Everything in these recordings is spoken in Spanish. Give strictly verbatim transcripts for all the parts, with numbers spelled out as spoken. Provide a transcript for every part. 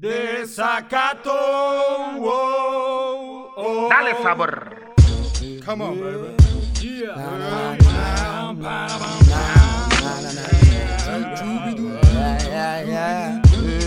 Desacato. Oh, oh. Dale sabor. Come on, baby. Yeah. Yeah, yeah.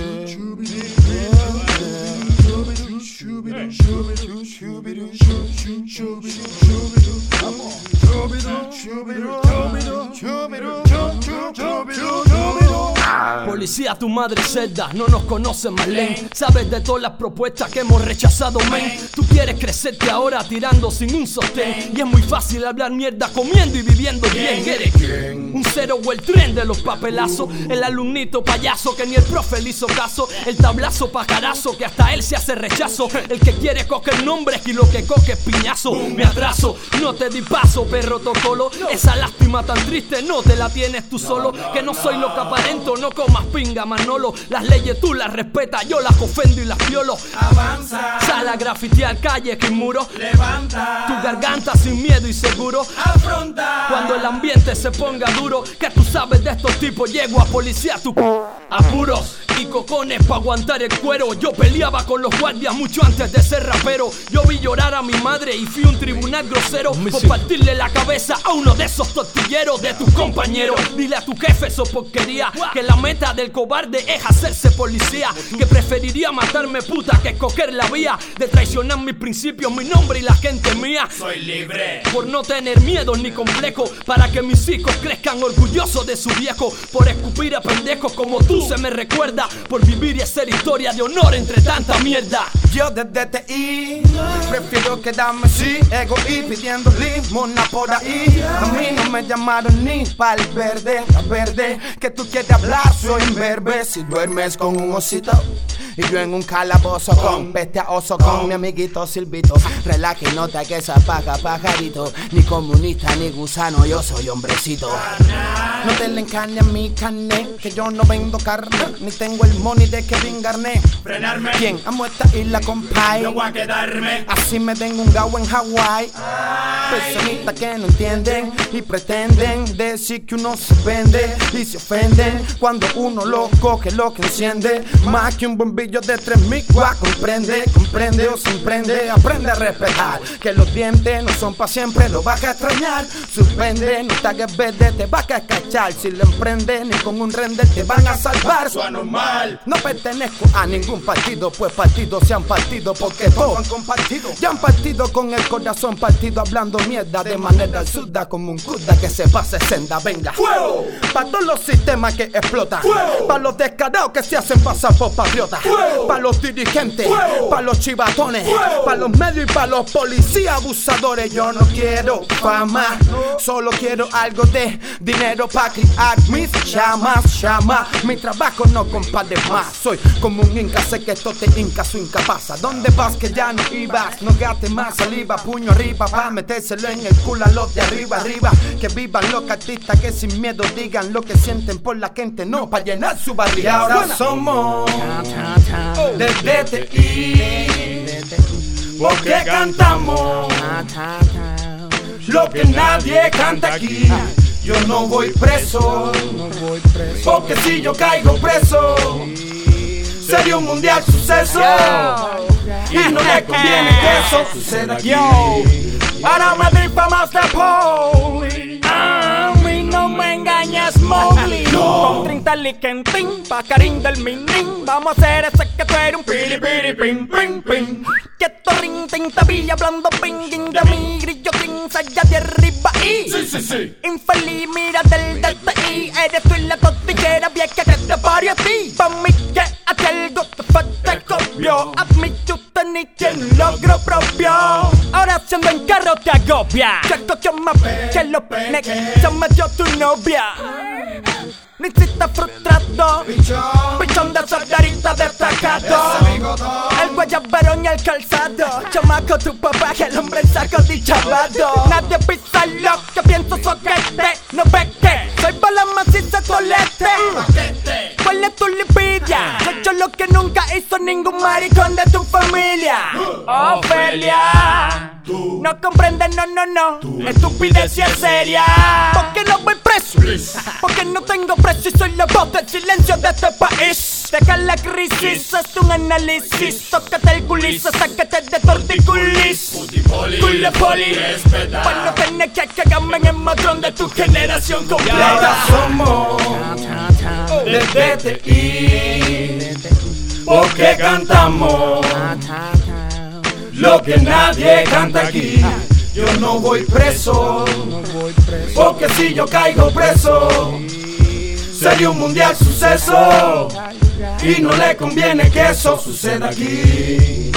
Policía, tu madre celda, no nos conoces Marlene. Sabes de todas las propuestas que hemos rechazado, men. Tú quieres crecerte ahora tirando sin un sostén. Y es muy fácil hablar mierda comiendo y viviendo bien. ¿Eres quién? Un cero o el tren de los papelazos. El alumnito payaso que ni el profe le hizo caso. El tablazo pajarazo que hasta él se hace rechazo. El que quiere coger nombres y lo que coge es piñazo. Me atraso, no te di paso, perro tocolo. Esa lástima tan triste no te la tienes tú solo. Que no soy lo que aparento, no comas pinga, Manolo. Las leyes tú las respetas, yo las ofendo y las violo. Avanza. Sal a grafitear calles y muros. Levanta Tu garganta sin miedo y seguro. Afronta. Cuando el ambiente se ponga duro, que tú sabes de estos tipos, llego a policía tu apuros y cocones pa' aguantar el cuero. Yo peleaba con los guardias mucho antes de ser rapero. Yo vi llorar a mi madre y fui a un tribunal grosero por partirle la cabeza a uno de esos tortilleros de tus compañeros. Dile a tu jefe eso porquería, que la meta del cobarde es hacerse policía. Que preferiría matarme puta que escoger la vía de traicionar mis principios, mi nombre y la gente mía. Soy libre Por no tener miedo ni complejo, para que mis hijos crezcan orgullosos de su viejo. Por escupir a pendejos como tú se me recuerda. Por vivir y hacer historia de honor entre tanta mierda. Yo desde T I prefiero quedarme sin ego y pidiendo limona por ahí. A mí no me llamaron ni pa'l verde, a verde. Que tú quieres hablar, soy imberbe. Si duermes con un osito y yo en un calabozo con peste a oso con mi amiguito Silvito. Relaja y nota que esa paja pajarito. Ni comunista ni gusano, yo soy hombrecito. No te le encañes a mi carne, que yo no vendo carne, ni tengo el money de Kevin Garnett. Frenarme. ¿Quién amo esta isla, compay? No voy a quedarme. Así me den un gao en Hawái. Personitas que no entienden y pretenden decir que uno se vende y se ofenden cuando uno lo coge, lo que enciende. Más que un bombillo de tres mil guau. Comprende, comprende o se emprende. Aprende a respetar que los dientes no son pa' siempre, lo vas a extrañar. Suspende, no te hagas verde, te vas a cachar. Si lo emprendes, ni con un render te van a salvar. Eso anormal. No pertenezco a ningún partido, pues partidos se han partido porque todos han compartido. Ya han partido con el corazón partido, hablando mierda de manera absurda como un kuda que se pase senda. Venga, ¡Fuego! para todos los sistemas que explotan, ¡Fuego! para los descarados que se hacen pasar por patriotas, ¡Fuego! para los dirigentes, ¡Fuego! para los chivatones, ¡Fuego! para los medios y para los policías abusadores. Yo no quiero fama, solo quiero algo de dinero para criar mis llamas, llama. Mi trabajo no compadre más. Soy como un inca, sé que esto te inca, su incapaz. ¿A dónde vas que ya no ibas? No gastes más saliva, puño arriba, pa' metérselo en el culo a los de arriba, arriba. Que vivan los artistas, que sin miedo digan lo que sienten por la gente, no pa' llenar su barriga. Y ahora Suena. somos desde T I, porque cantamos lo que nadie canta aquí. Yo no voy preso, porque si yo caigo preso sería un mundial suceso. Y no me conviene que eso suceda aquí. Ahora me difamos de poli. A mí no me engañas, Mowgli. Con treinta liquentín, pacarín del minín. Vamos a hacer ese que tú eres un piri piri pim pim pim. Que torrin tinta villa hablando ping de mi grillo quince allá de arriba y Sí, sí, sí. infeliz, mira del D T I. Eres tú y la tortillera vieja que te parió a ti. Pa' mí que a algo te falta copio. A mí tú tenés quien logro propio. Ahora siendo en carro te agobia. Que cogió más que lo pene, se me dio tu novia. Ni si estás frustrado, Pichón. pichón de soldarita destacado. Ese bigotón. El guayaberón y el calzado. Chamaco, tu papá, el hombre en saco dichavado. Nadie pisa lo que pienso soquete. No ve que soy bala maciza colete. Paquete. ¿Cuál es tu lipidia? Soy yo lo que que nunca hizo ningún maricón de tu familia. Ofelia, Tú, no comprendes, no, no, no. Estupidez y es seria. Porque no voy preso, porque no tengo precio y soy la voz del silencio de este país. Deja la crisis, haz un análisis. Tócate el culizo, sácate de torticulis. putipoli, Cule poli, respeta. para no tener que cagarme en el matrón de tu generación Y completa. ahora Somos de D T I, porque cantamos lo que nadie canta aquí. Yo no voy preso, porque si yo caigo preso sería un mundial suceso y no le conviene que eso suceda aquí.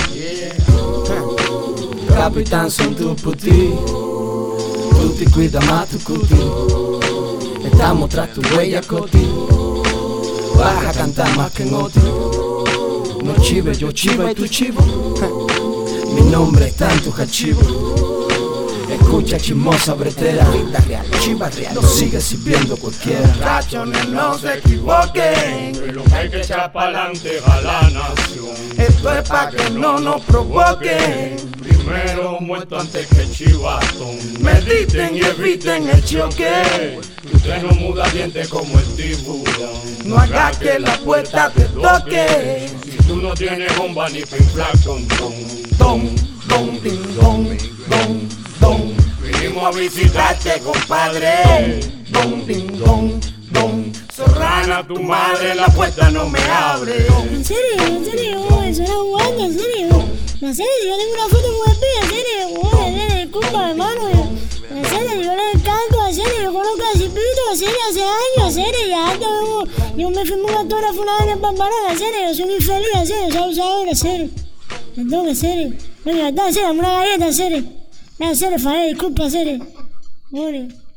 Capitán son tu puti, tú te cuidas más tu cuti. Estamos tras tu huella coti, vas a cantar más que en otro. No chive, yo chiva y tú chivo. Mi nombre está en tu archivo. Escucha chismosa bretera, vida real, chiva real, no sigue sirviendo cualquiera. Rachones no se equivoquen, Y lo que hay que echar pa'lante a la nación. esto es pa' que no nos provoquen. Primero muerto antes que chivatón. Mediten y eviten el choque. Usted no muda dientes como el tiburón. No haga que la puerta te toque. Si tú no tienes bomba ni para inflar con ton. Don, don, ding, don, don, don. Vinimos a visitarte, compadre. Don, ding, don, don. Serrana, tu madre, la puerta no me abre. En serio, en serio, oh, eso era jugando, en serio. En serio, yo tengo una foto muy espía, en serio, oh, en serio, disculpa, hermano. Yo, en serio, yo le canto, en serio, yo conozco a Cipito, en serio, hace años, en serio, ya yo, yo me firmé un autógrafo una vez en Pamparana, en serio, yo soy muy feliz, en serio, ¿sabes ahora, en serio? Perdón, en serio. Oye, verdad, en serio, dame una galleta, en serio. En serio, Fael, disculpa, en serio. Bueno.